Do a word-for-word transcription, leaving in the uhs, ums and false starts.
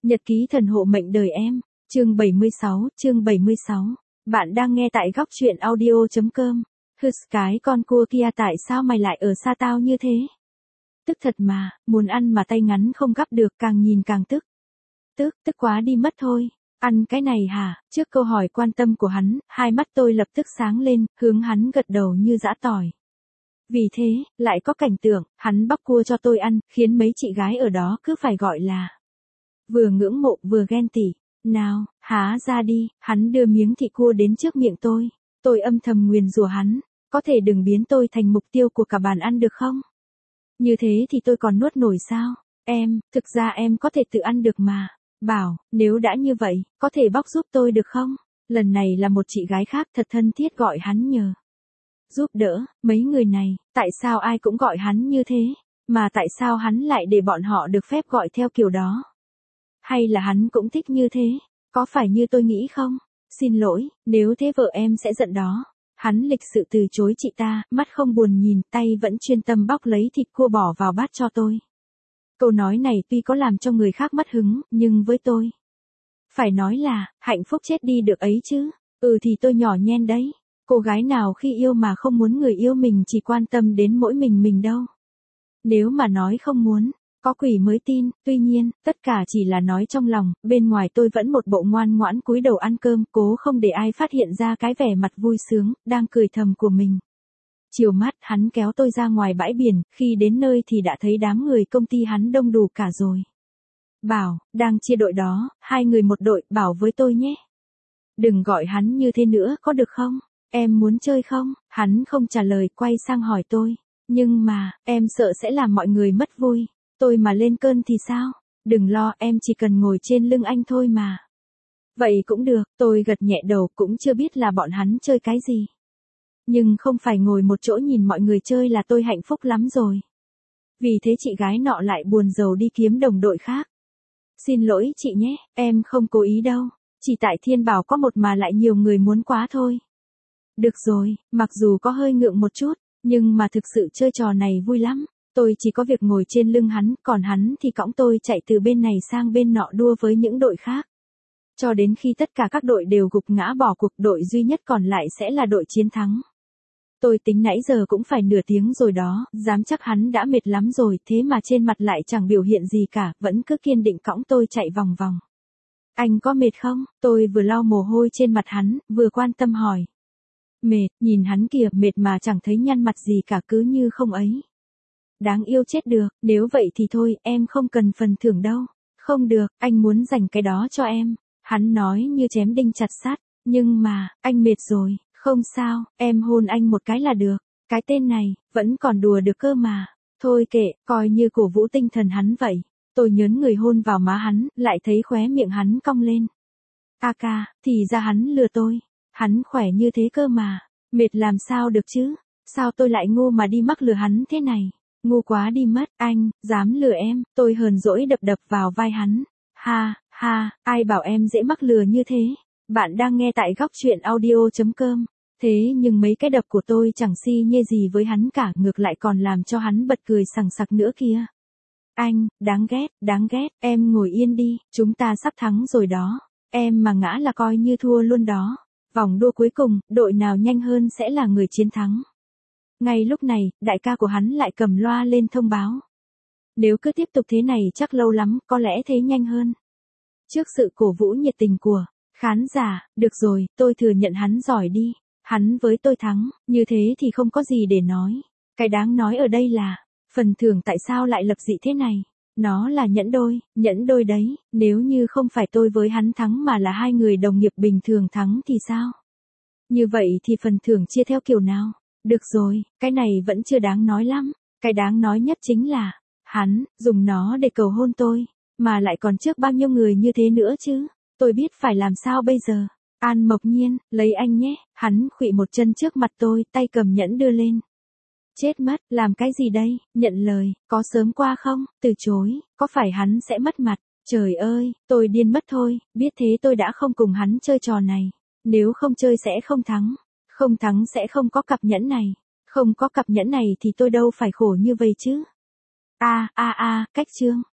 Nhật ký thần hộ mệnh đời em, chương bảy mươi sáu, chương bảy mươi sáu. Bạn đang nghe tại góc truyện audio chấm com. Hừ, cái con cua kia tại sao mày lại ở xa tao như thế? Tức thật mà, muốn ăn mà tay ngắn không gắp được, càng nhìn càng tức. Tức, tức quá đi mất thôi. Ăn cái này hả? Trước câu hỏi quan tâm của hắn, hai mắt tôi lập tức sáng lên, hướng hắn gật đầu như giã tỏi. Vì thế, lại có cảnh tượng, hắn bóc cua cho tôi ăn, khiến mấy chị gái ở đó cứ phải gọi là vừa ngưỡng mộ vừa ghen tị. Nào, há ra đi, hắn đưa miếng thịt cua đến trước miệng tôi. Tôi âm thầm nguyền rủa hắn, có thể đừng biến tôi thành mục tiêu của cả bàn ăn được không? Như thế thì tôi còn nuốt nổi sao? Em, thực ra em có thể tự ăn được mà. Bảo, nếu đã như vậy, có thể bóc giúp tôi được không? Lần này là một chị gái khác thật thân thiết gọi hắn nhờ giúp đỡ. Mấy người này, tại sao ai cũng gọi hắn như thế? Mà tại sao hắn lại để bọn họ được phép gọi theo kiểu đó? Hay là hắn cũng thích như thế? Có phải như tôi nghĩ không? Xin lỗi, nếu thế vợ em sẽ giận đó. Hắn lịch sự từ chối chị ta, mắt không buồn nhìn, tay vẫn chuyên tâm bóc lấy thịt cua bỏ vào bát cho tôi. Câu nói này tuy có làm cho người khác mất hứng, nhưng với tôi, phải nói là, hạnh phúc chết đi được ấy chứ. Ừ thì tôi nhỏ nhen đấy. Cô gái nào khi yêu mà không muốn người yêu mình chỉ quan tâm đến mỗi mình mình đâu. Nếu mà nói không muốn, có quỷ mới tin. Tuy nhiên, tất cả chỉ là nói trong lòng, bên ngoài tôi vẫn một bộ ngoan ngoãn cúi đầu ăn cơm, cố không để ai phát hiện ra cái vẻ mặt vui sướng, đang cười thầm của mình. Chiều mát, hắn kéo tôi ra ngoài bãi biển, khi đến nơi thì đã thấy đám người công ty hắn đông đủ cả rồi. Bảo, đang chia đội đó, hai người một đội, bảo với tôi nhé. Đừng gọi hắn như thế nữa, có được không? Em muốn chơi không? Hắn không trả lời, quay sang hỏi tôi. Nhưng mà, em sợ sẽ làm mọi người mất vui. Tôi mà lên cơn thì sao? Đừng lo, em chỉ cần ngồi trên lưng anh thôi mà. Vậy cũng được, tôi gật nhẹ đầu, cũng chưa biết là bọn hắn chơi cái gì. Nhưng không phải ngồi một chỗ nhìn mọi người chơi là tôi hạnh phúc lắm rồi. Vì thế chị gái nọ lại buồn rầu đi kiếm đồng đội khác. Xin lỗi chị nhé, em không cố ý đâu. Chỉ tại Thiên Bảo có một mà lại nhiều người muốn quá thôi. Được rồi, mặc dù có hơi ngượng một chút, nhưng mà thực sự chơi trò này vui lắm. Tôi chỉ có việc ngồi trên lưng hắn, còn hắn thì cõng tôi chạy từ bên này sang bên nọ đua với những đội khác. Cho đến khi tất cả các đội đều gục ngã bỏ cuộc, đội duy nhất còn lại sẽ là đội chiến thắng. Tôi tính nãy giờ cũng phải nửa tiếng rồi đó, dám chắc hắn đã mệt lắm rồi, thế mà trên mặt lại chẳng biểu hiện gì cả, vẫn cứ kiên định cõng tôi chạy vòng vòng. Anh có mệt không? Tôi vừa lau mồ hôi trên mặt hắn, vừa quan tâm hỏi. Mệt, nhìn hắn kìa, mệt mà chẳng thấy nhăn mặt gì cả, cứ như không ấy. Đáng yêu chết được, nếu vậy thì thôi, em không cần phần thưởng đâu. Không được, anh muốn dành cái đó cho em. Hắn nói như chém đinh chặt sắt, nhưng mà, anh mệt rồi, không sao, em hôn anh một cái là được. Cái tên này, vẫn còn đùa được cơ mà. Thôi kệ, coi như cổ vũ tinh thần hắn vậy. Tôi nhớn người hôn vào má hắn, lại thấy khóe miệng hắn cong lên. A ca, thì ra hắn lừa tôi. Hắn khỏe như thế cơ mà. Mệt làm sao được chứ? Sao tôi lại ngu mà đi mắc lừa hắn thế này? Ngu quá đi mất, anh, dám lừa em. Tôi hờn dỗi đập đập vào vai hắn. Ha, ha, ai bảo em dễ mắc lừa như thế? Bạn đang nghe tại góc truyện audio chấm com. Thế nhưng mấy cái đập của tôi chẳng si nhê gì với hắn cả, ngược lại còn làm cho hắn bật cười sằng sặc nữa kia. Anh, đáng ghét, đáng ghét, em ngồi yên đi, chúng ta sắp thắng rồi đó. Em mà ngã là coi như thua luôn đó. Vòng đua cuối cùng, đội nào nhanh hơn sẽ là người chiến thắng. Ngay lúc này, đại ca của hắn lại cầm loa lên thông báo. Nếu cứ tiếp tục thế này chắc lâu lắm, có lẽ thế nhanh hơn. Trước sự cổ vũ nhiệt tình của khán giả, được rồi, tôi thừa nhận hắn giỏi đi. Hắn với tôi thắng, như thế thì không có gì để nói. Cái đáng nói ở đây là, phần thưởng tại sao lại lập dị thế này? Nó là nhẫn đôi, nhẫn đôi đấy, nếu như không phải tôi với hắn thắng mà là hai người đồng nghiệp bình thường thắng thì sao? Như vậy thì phần thưởng chia theo kiểu nào? Được rồi, cái này vẫn chưa đáng nói lắm. Cái đáng nói nhất chính là, hắn, dùng nó để cầu hôn tôi, mà lại còn trước bao nhiêu người như thế nữa chứ. Tôi biết phải làm sao bây giờ. An Mộc Nhiên, lấy anh nhé. Hắn khuỵu một chân trước mặt tôi, tay cầm nhẫn đưa lên. Chết mất, làm cái gì đây? Nhận lời, có sớm qua không? Từ chối, có phải hắn sẽ mất mặt? Trời ơi, tôi điên mất thôi, biết thế tôi đã không cùng hắn chơi trò này. Nếu không chơi sẽ không thắng. Không thắng sẽ không có cặp nhẫn này. Không có cặp nhẫn này thì tôi đâu phải khổ như vậy chứ. A a a, cách chương.